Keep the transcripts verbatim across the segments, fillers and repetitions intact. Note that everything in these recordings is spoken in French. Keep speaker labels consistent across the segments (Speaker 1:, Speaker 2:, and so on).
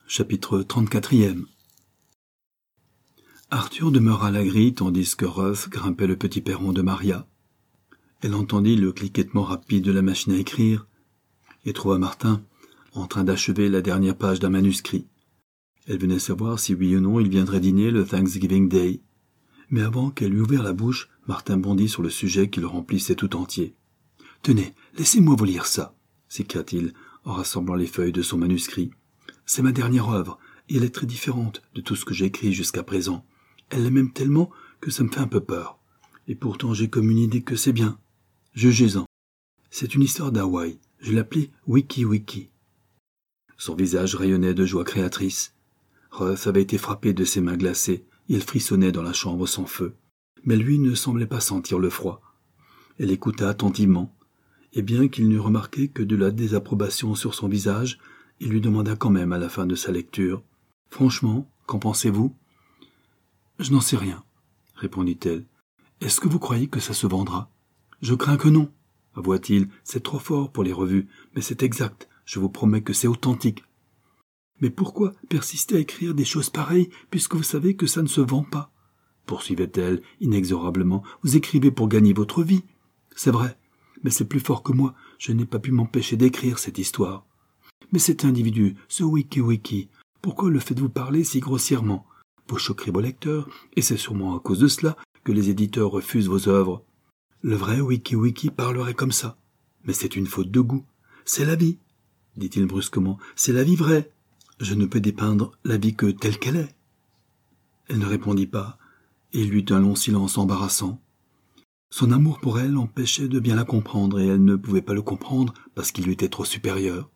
Speaker 1: Chapitre trente-quatrième. Arthur demeura à la grille tandis que Ruth grimpait le petit perron de Maria. Elle entendit le cliquetement rapide de la machine à écrire et trouva Martin en train d'achever la dernière page d'un manuscrit. Elle venait savoir si oui ou non il viendrait dîner le Thanksgiving Day. Mais avant qu'elle eût ouvert la bouche, Martin bondit sur le sujet qui le remplissait tout entier. « Tenez, laissez-moi vous lire ça !» s'écria-t-il en rassemblant les feuilles de son manuscrit. « C'est ma dernière œuvre, et elle est très différente de tout ce que j'ai écrit jusqu'à présent. Elle m'aime tellement que ça me fait un peu peur. Et pourtant j'ai comme une idée que c'est bien. Jugez-en. C'est une histoire d'Hawaï. Je l'appelais Wiki Wiki. » Son visage rayonnait de joie créatrice. Ruth avait été frappée de ses mains glacées, et elle frissonnait dans la chambre sans feu. Mais lui ne semblait pas sentir le froid. Elle écouta attentivement, et bien qu'il n'eût remarqué que de la désapprobation sur son visage, il lui demanda quand même à la fin de sa lecture. « Franchement, qu'en pensez-vous ?»« Je n'en sais rien, » répondit-elle. « Est-ce que vous croyez que ça se vendra ?»« Je crains que non, » avoua-t-il. « C'est trop fort pour les revues, mais c'est exact. Je vous promets que c'est authentique. »« Mais pourquoi persister à écrire des choses pareilles, puisque vous savez que ça ne se vend pas ?» poursuivait-elle inexorablement. « Vous écrivez pour gagner votre vie. C'est vrai, mais c'est plus fort que moi. Je n'ai pas pu m'empêcher d'écrire cette histoire. Mais cet individu, ce Wiki Wiki, pourquoi le faites-vous parler si grossièrement? Vous choquerez vos lecteurs, et c'est sûrement à cause de cela que les éditeurs refusent vos œuvres. Le vrai Wiki Wiki parlerait comme ça. Mais c'est une faute de goût. C'est la vie, dit-il brusquement. C'est la vie vraie. Je ne peux dépeindre la vie que telle qu'elle est. » Elle ne répondit pas, et il y eut un long silence embarrassant. Son amour pour elle empêchait de bien la comprendre, et elle ne pouvait pas le comprendre parce qu'il lui était trop supérieur.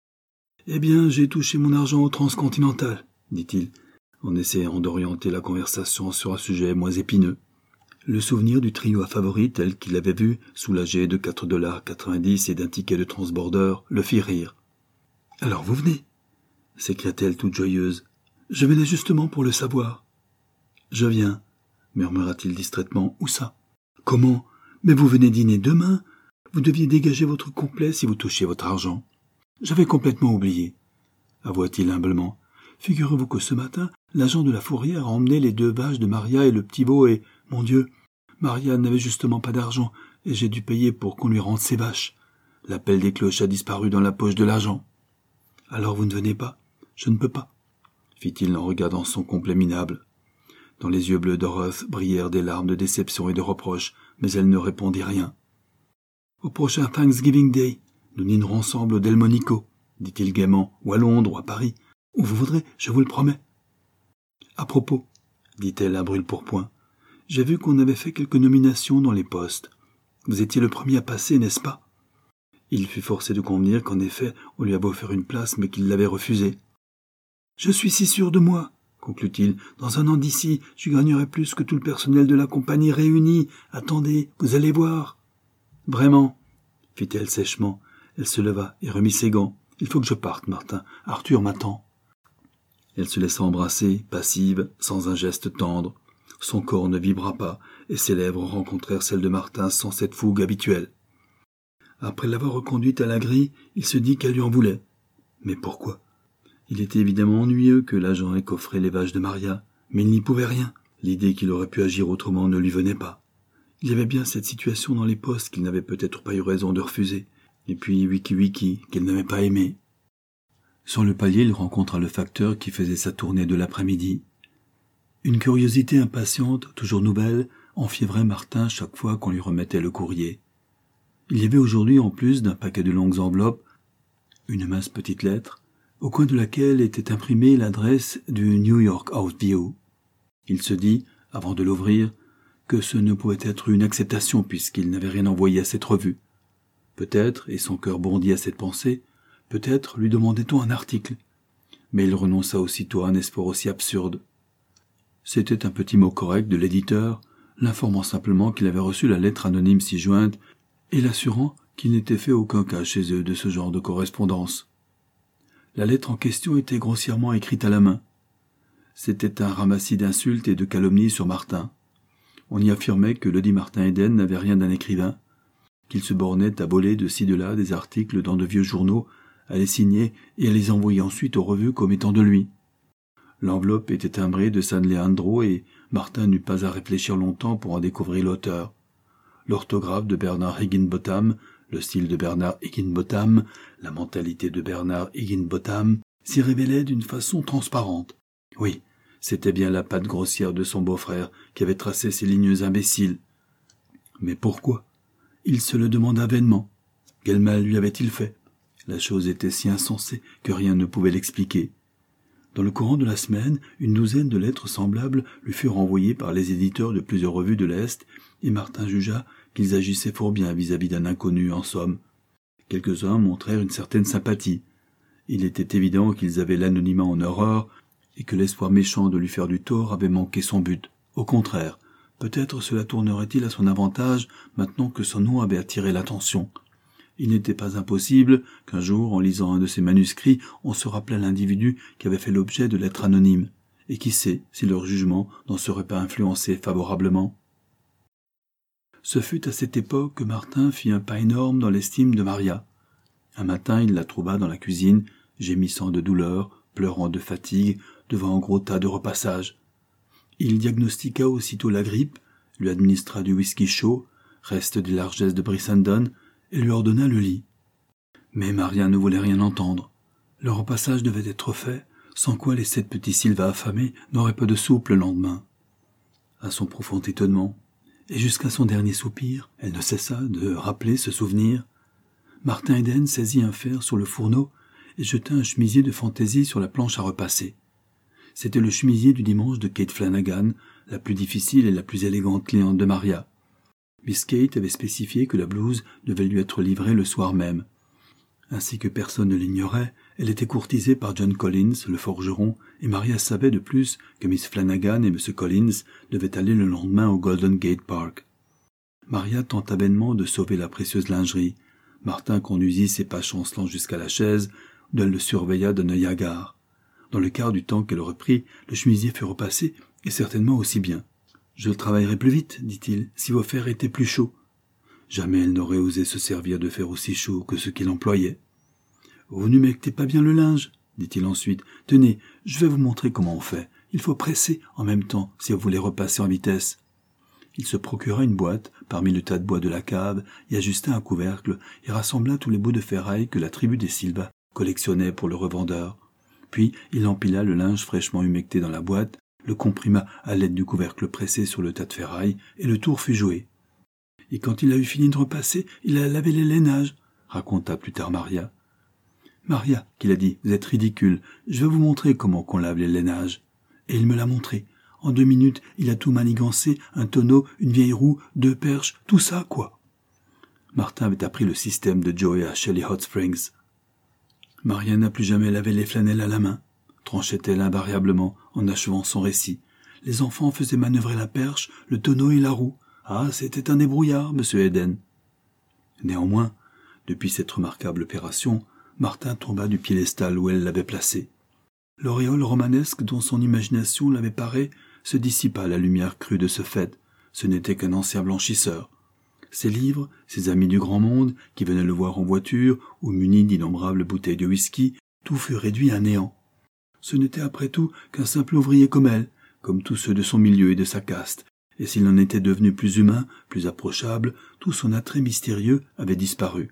Speaker 1: « Eh bien, j'ai touché mon argent au Transcontinental, » dit-il, en essayant d'orienter la conversation sur un sujet moins épineux. Le souvenir du trio à favoris tel qu'il l'avait vu, soulagé de quatre dollars quatre-vingt-dix et d'un ticket de transborder, le fit rire. « Alors vous venez ?» s'écria-t-elle toute joyeuse. « Je venais justement pour le savoir. »« Je viens, » murmura-t-il distraitement. « Où ça ?»« Comment ? Mais vous venez dîner demain ? Vous deviez dégager votre complet si vous touchiez votre argent. »« J'avais complètement oublié, » avoua-t-il humblement. « Figurez-vous que ce matin, l'agent de la fourrière a emmené les deux vaches de Maria et le petit veau et, mon Dieu, Maria n'avait justement pas d'argent et j'ai dû payer pour qu'on lui rende ses vaches. L'appel des cloches a disparu dans la poche de l'agent. »« Alors vous ne venez pas ? » ?»« Je ne peux pas, » fit-il en regardant son complet minable. Dans les yeux bleus de Ruth brillèrent des larmes de déception et de reproche, mais elle ne répondit rien. « Au prochain Thanksgiving Day, nous dînerons ensemble au Delmonico, » dit-il gaiement, « ou à Londres ou à Paris, où vous voudrez, je vous le promets. »« À propos, » dit-elle à brûle-pourpoint, « j'ai vu qu'on avait fait quelques nominations dans les postes. Vous étiez le premier à passer, n'est-ce pas ?» Il fut forcé de convenir qu'en effet, on lui avait offert une place, mais qu'il l'avait refusée. « Je suis si sûr de moi, » conclut-il. « Dans un an d'ici, je gagnerai plus que tout le personnel de la compagnie réuni. Attendez, vous allez voir. »« Vraiment, » fit-elle sèchement. Elle se leva et remit ses gants. « Il faut que je parte, Martin. Arthur m'attend. » Elle se laissa embrasser, passive, sans un geste tendre. Son corps ne vibra pas, et ses lèvres rencontrèrent celles de Martin sans cette fougue habituelle. Après l'avoir reconduite à la grille, il se dit qu'elle lui en voulait. Mais pourquoi ? Il était évidemment ennuyeux que l'agent ait coffré les vaches de Maria, mais il n'y pouvait rien. L'idée qu'il aurait pu agir autrement ne lui venait pas. Il y avait bien cette situation dans les postes qu'il n'avait peut-être pas eu raison de refuser. Et puis Wiki Wiki, qu'elle n'avait pas aimé. Sur le palier, il rencontra le facteur qui faisait sa tournée de l'après-midi. Une curiosité impatiente, toujours nouvelle, enfiévrait Martin chaque fois qu'on lui remettait le courrier. Il y avait aujourd'hui, en plus d'un paquet de longues enveloppes, une mince petite lettre, au coin de laquelle était imprimée l'adresse du New York House View. Il se dit, avant de l'ouvrir, que ce ne pouvait être une acceptation puisqu'il n'avait rien envoyé à cette revue. Peut-être, et son cœur bondit à cette pensée, peut-être lui demandait-on un article. Mais il renonça aussitôt à un espoir aussi absurde. C'était un petit mot correct de l'éditeur, l'informant simplement qu'il avait reçu la lettre anonyme ci-jointe et l'assurant qu'il n'était fait aucun cas chez eux de ce genre de correspondance. La lettre en question était grossièrement écrite à la main. C'était un ramassis d'insultes et de calomnies sur Martin. On y affirmait que Lady Martin Eden n'avait rien d'un écrivain, qu'il se bornait à voler de ci de là des articles dans de vieux journaux à les signer et à les envoyer ensuite aux revues comme étant de lui. L'enveloppe était timbrée de San Leandro et Martin n'eut pas à réfléchir longtemps pour en découvrir l'auteur. L'orthographe de Bernard Higginbotham, le style de Bernard Higginbotham, la mentalité de Bernard Higginbotham s'y révélait d'une façon transparente. Oui, c'était bien la patte grossière de son beau-frère qui avait tracé ces lignes imbéciles. Mais pourquoi? Il se le demanda vainement. Quel mal lui avait-il fait? La chose était si insensée que rien ne pouvait l'expliquer. Dans le courant de la semaine, une douzaine de lettres semblables lui furent envoyées par les éditeurs de plusieurs revues de l'Est, et Martin jugea qu'ils agissaient fort bien vis-à-vis d'un inconnu, en somme. Quelques-uns montrèrent une certaine sympathie. Il était évident qu'ils avaient l'anonymat en horreur, et que l'espoir méchant de lui faire du tort avait manqué son but. Au contraire, peut-être cela tournerait-il à son avantage maintenant que son nom avait attiré l'attention. Il n'était pas impossible qu'un jour, en lisant un de ses manuscrits, on se rappelât l'individu qui avait fait l'objet de lettres anonymes, et qui sait si leur jugement n'en serait pas influencé favorablement. Ce fut à cette époque que Martin fit un pas énorme dans l'estime de Maria. Un matin, il la trouva dans la cuisine, gémissant de douleur, pleurant de fatigue, devant un gros tas de repassage. Il diagnostiqua aussitôt la grippe, lui administra du whisky chaud, reste des largesses de Brissendon, et lui ordonna le lit. Mais Maria ne voulait rien entendre. Le repassage devait être fait, sans quoi les sept petits Sylvains affamés n'auraient pas de soupe le lendemain. À son profond étonnement, et jusqu'à son dernier soupir, elle ne cessa de rappeler ce souvenir. Martin Eden saisit un fer sur le fourneau et jeta un chemisier de fantaisie sur la planche à repasser. C'était le chemisier du dimanche de Kate Flanagan, la plus difficile et la plus élégante cliente de Maria. Miss Kate avait spécifié que la blouse devait lui être livrée le soir même. Ainsi que personne ne l'ignorait, elle était courtisée par John Collins, le forgeron, et Maria savait de plus que Miss Flanagan et M. Collins devaient aller le lendemain au Golden Gate Park. Maria tenta vainement de sauver la précieuse lingerie. Martin conduisit ses pas chancelants jusqu'à la chaise, où elle le surveilla d'un œil hagard. Dans le quart du temps qu'elle reprit, le chemisier fut repassé, et certainement aussi bien. « Je travaillerai plus vite, dit-il, si vos fers étaient plus chauds. » Jamais elle n'aurait osé se servir de fer aussi chaud que ce qu'il employait. « Vous n'humectez pas bien le linge, dit-il ensuite. « Tenez, je vais vous montrer comment on fait. Il faut presser en même temps si vous voulez repasser en vitesse. » Il se procura une boîte parmi le tas de bois de la cave et ajusta un couvercle et rassembla tous les bouts de ferraille que la tribu des Silva collectionnait pour le revendeur. Puis il empila le linge fraîchement humecté dans la boîte, le comprima à l'aide du couvercle pressé sur le tas de ferraille, et le tour fut joué. « Et quand il a eu fini de repasser, il a lavé les lainages, » raconta plus tard Maria. « Maria, qu'il a dit, vous êtes ridicule, je vais vous montrer comment qu'on lave les lainages. » Et il me l'a montré. En deux minutes, il a tout manigancé, un tonneau, une vieille roue, deux perches, tout ça, quoi. Martin avait appris le système de Joey à Shelley Hot Springs. Maria n'a plus jamais lavé les flanelles à la main, tranchait-elle invariablement en achevant son récit. Les enfants faisaient manœuvrer la perche, le tonneau et la roue. Ah, c'était un débrouillard, monsieur Eden. Néanmoins, depuis cette remarquable opération, Martin tomba du piédestal où elle l'avait placé. L'auréole romanesque dont son imagination l'avait paré se dissipa à la lumière crue de ce fait. Ce n'était qu'un ancien blanchisseur. Ses livres, ses amis du grand monde, qui venaient le voir en voiture ou munis d'innombrables bouteilles de whisky, tout fut réduit à néant. Ce n'était après tout qu'un simple ouvrier comme elle, comme tous ceux de son milieu et de sa caste, et s'il en était devenu plus humain, plus approchable, tout son attrait mystérieux avait disparu.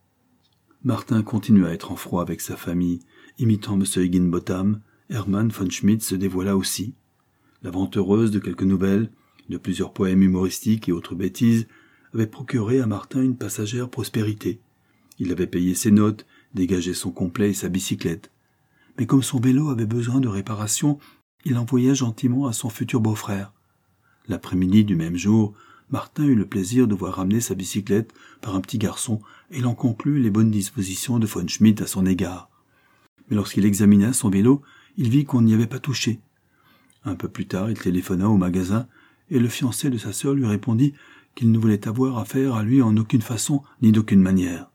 Speaker 1: Martin continua à être en froid avec sa famille, imitant M. Higginbotham. Hermann von Schmidt se dévoila aussi. La vente heureuse de quelques nouvelles, de plusieurs poèmes humoristiques et autres bêtises, avait procuré à Martin une passagère prospérité. Il avait payé ses notes, dégagé son complet et sa bicyclette. Mais comme son vélo avait besoin de réparation, il l'envoya gentiment à son futur beau-frère. L'après-midi du même jour, Martin eut le plaisir de voir ramener sa bicyclette par un petit garçon et il en conclut les bonnes dispositions de von Schmidt à son égard. Mais lorsqu'il examina son vélo, il vit qu'on n'y avait pas touché. Un peu plus tard, il téléphona au magasin et le fiancé de sa sœur lui répondit qu'il ne voulait avoir affaire à lui en aucune façon ni d'aucune manière.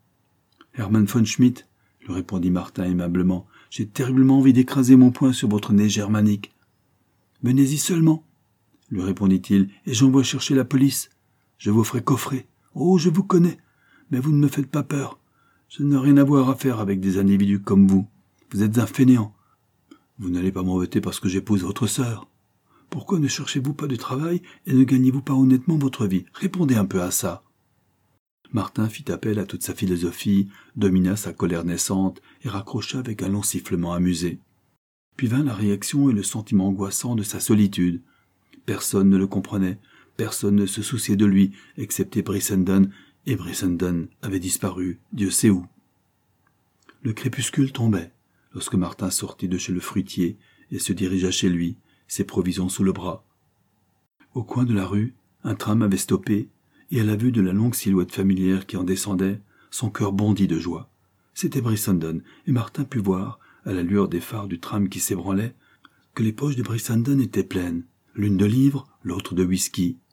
Speaker 1: « Hermann von Schmidt, » lui répondit Martin aimablement, « j'ai terriblement envie d'écraser mon poing sur votre nez germanique. »« Venez-y seulement, » lui répondit-il, « et j'envoie chercher la police. Je vous ferai coffrer. Oh, je vous connais, mais vous ne me faites pas peur. Je n'ai rien à voir à faire avec des individus comme vous. Vous êtes un fainéant. Vous n'allez pas m'embêter parce que j'épouse votre sœur. Pourquoi ne cherchez-vous pas de travail et ne gagnez-vous pas honnêtement votre vie? Répondez un peu à ça. » Martin fit appel à toute sa philosophie, domina sa colère naissante et raccrocha avec un long sifflement amusé. Puis vint la réaction et le sentiment angoissant de sa solitude. Personne ne le comprenait, personne ne se souciait de lui, excepté Brissenden, et Brissenden avait disparu, Dieu sait où. Le crépuscule tombait, lorsque Martin sortit de chez le fruitier et se dirigea chez lui, ses provisions sous le bras. Au coin de la rue, un tram avait stoppé, et à la vue de la longue silhouette familière qui en descendait, son cœur bondit de joie. C'était Brissenden, et Martin put voir, à la lueur des phares du tram qui s'ébranlait, que les poches de Brissenden étaient pleines, l'une de livres, l'autre de whisky.